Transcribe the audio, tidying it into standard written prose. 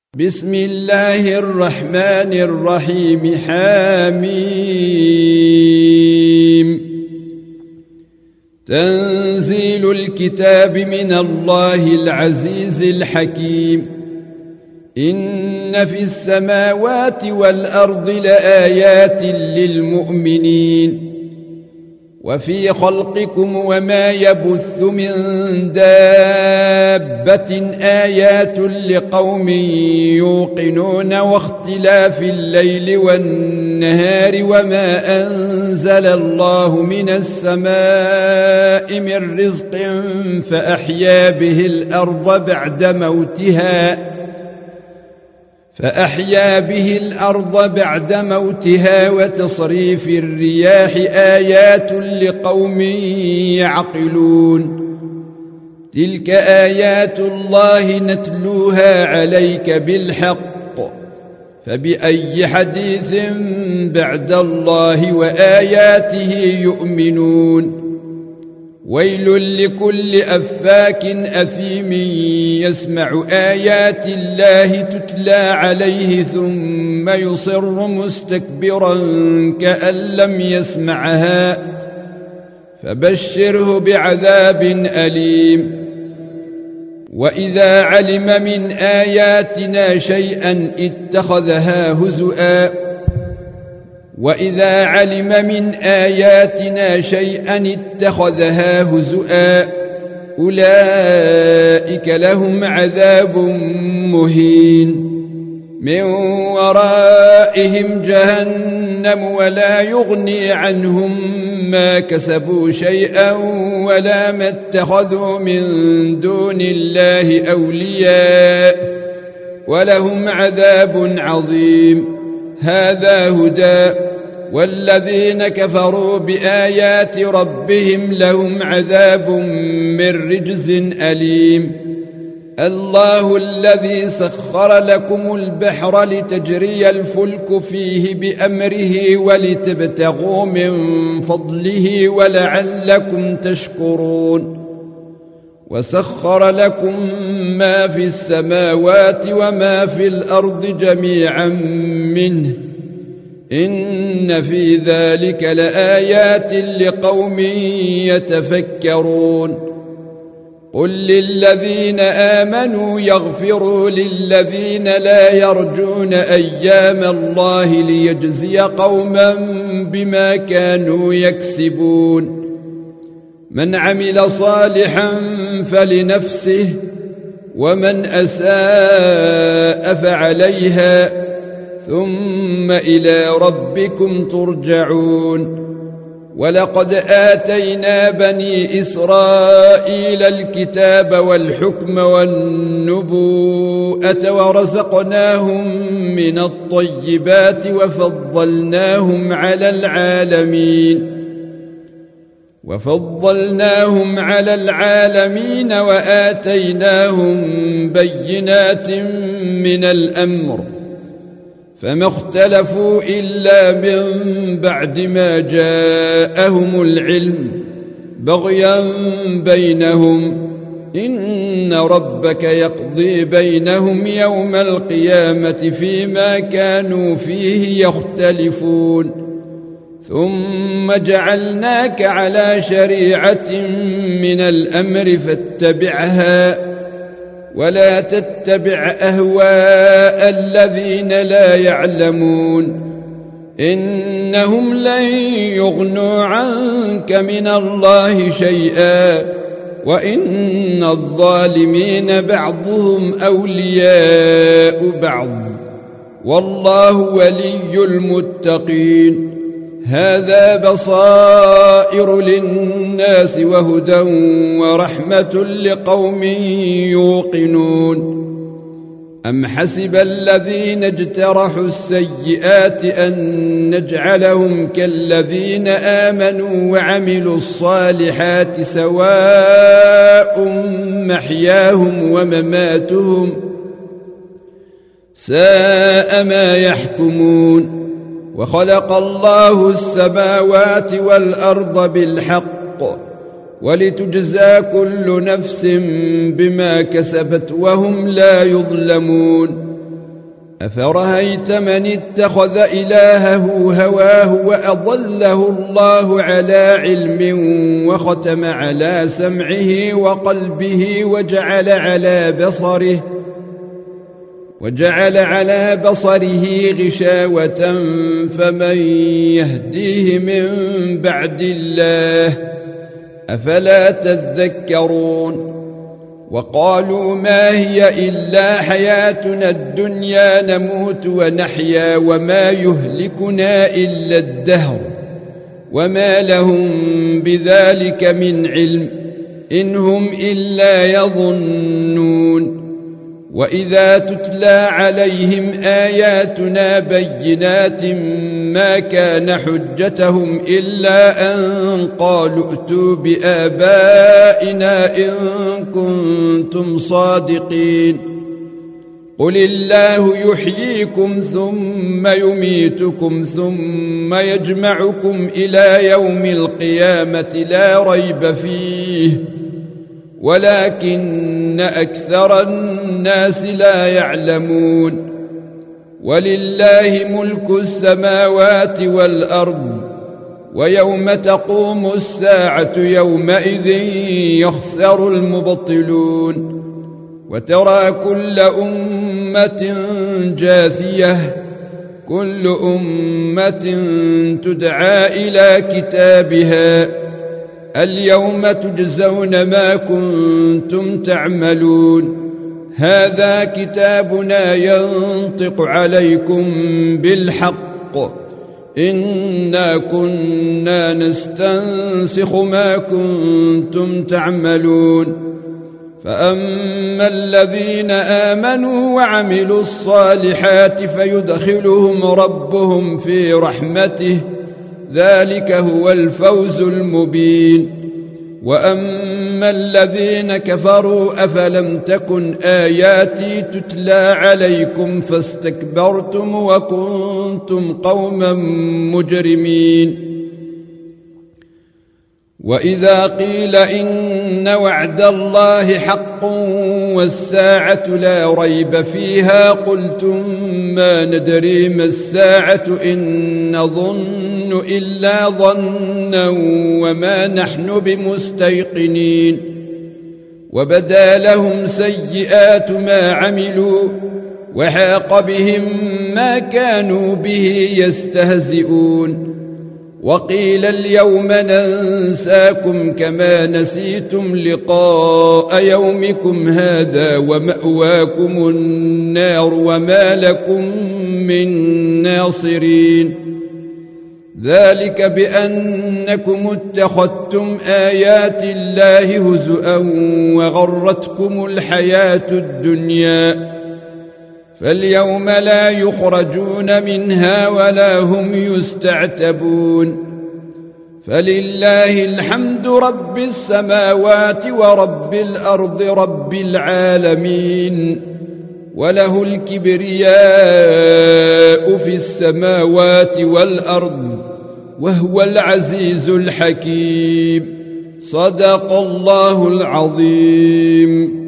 بسم الله الرحمن الرحيم. حميم. تنزيل الكتاب من الله العزيز الحكيم. إن في السماوات والأرض لآيات للمؤمنين وفي خلقكم وما يبث من دابة آيات لقوم يوقنون واختلاف الليل والنهار وما أنزل الله من السماء من رزق فأحيا به الأرض بعد موتها وتصريف الرياح آيات لقوم يعقلون. تلك آيات الله نتلوها عليك بالحق فبأي حديث بعد الله وآياته يؤمنون. ويل لكل أفاك أثيم يسمع آيات الله تتلى عليه ثم يصر مستكبرا كأن لم يسمعها فبشره بعذاب أليم. وإذا علم من آياتنا شيئا اتخذها هزؤا أولئك لهم عذاب مهين من ورائهم جهنم ولا يغني عنهم ما كسبوا شيئا ولا ما اتخذوا من دون الله أولياء ولهم عذاب عظيم. هذا هدى والذين كفروا بآيات ربهم لهم عذاب من رجز أليم. الله الذي سخر لكم البحر لتجري الفلك فيه بأمره ولتبتغوا من فضله ولعلكم تشكرون. وسخر لكم ما في السماوات وما في الأرض جميعا منه إن في ذلك لآيات لقوم يتفكرون. قل للذين آمنوا يغفروا للذين لا يرجون أيام الله ليجزي قوما بما كانوا يكسبون. من عمل صالحا فلنفسه ومن أساء فعليها ثم إلى ربكم ترجعون. ولقد آتينا بني إسرائيل الكتاب والحكم والنبوءة ورزقناهم من الطيبات وفضلناهم على العالمين وآتيناهم بينات من الأمر فما اختلفوا إلا من بعد ما جاءهم العلم بغيا بينهم. إن ربك يقضي بينهم يوم القيامة فيما كانوا فيه يختلفون. ثم جعلناك على شريعة من الأمر فاتبعها ولا تتبع أهواء الذين لا يعلمون. إنهم لن يغنوا عنك من الله شيئا وإن الظالمين بعضهم أولياء بعض والله ولي المتقين. هذا بصائر للناس وهدى ورحمة لقوم يوقنون. أم حسب الذين اجترحوا السيئات أن نجعلهم كالذين آمنوا وعملوا الصالحات سواء محياهم ومماتهم ساء ما يحكمون. وخلق الله السماوات والأرض بالحق ولتجزى كل نفس بما كسبت وهم لا يظلمون. أفرأيت من اتخذ إلهه هواه وأضله الله على علم وختم على سمعه وقلبه وجعل على بصره غشاوة فمن يهديه من بعد الله أفلا تذكرون وقالوا ما هي إلا حياتنا الدنيا نموت ونحيا وما يهلكنا إلا الدهر وما لهم بذلك من علم إن هم إلا يظنون وإذا تتلى عليهم آياتنا بينات ما كان حجتهم إلا أن قالوا ائتوا بآبائنا إن كنتم صادقين قل الله يحييكم ثم يميتكم ثم يجمعكم إلى يوم القيامة لا ريب فيه ولكن أكثر الناس لا يعلمون ولله ملك السماوات والأرض ويوم تقوم الساعة يومئذ يخسر المبطلون وترى كل أمة جاثية كل أمة تدعى إلى كتابها اليوم تجزون ما كنتم تعملون هذا كتابنا ينطق عليكم بالحق إنا كنا نستنسخ ما كنتم تعملون فأما الذين آمنوا وعملوا الصالحات فيدخلهم ربهم في رحمته ذلك هو الفوز المبين وأما الذين كفروا أفلم تكن آياتي تتلى عليكم فاستكبرتم وكنتم قوما مجرمين وإذا قيل إن وعد الله حق والساعة لا ريب فيها قلتم ما ندري ما الساعة إن نظن إلا ظنا وما نحن بمستيقنين وبدا لهم سيئات ما عملوا وحاق بهم ما كانوا به يستهزئون وقيل اليوم ننساكم كما نسيتم لقاء يومكم هذا ومأواكم النار وما لكم من ناصرين ذلك بأنكم اتخذتم آيات الله هزؤا وغرتكم الحياة الدنيا فاليوم لا يخرجون منها ولا هم يستعتبون فلله الحمد رب السماوات ورب الأرض رب العالمين وله الكبرياء في السماوات والأرض وهو العزيز الحكيم صدق الله العظيم.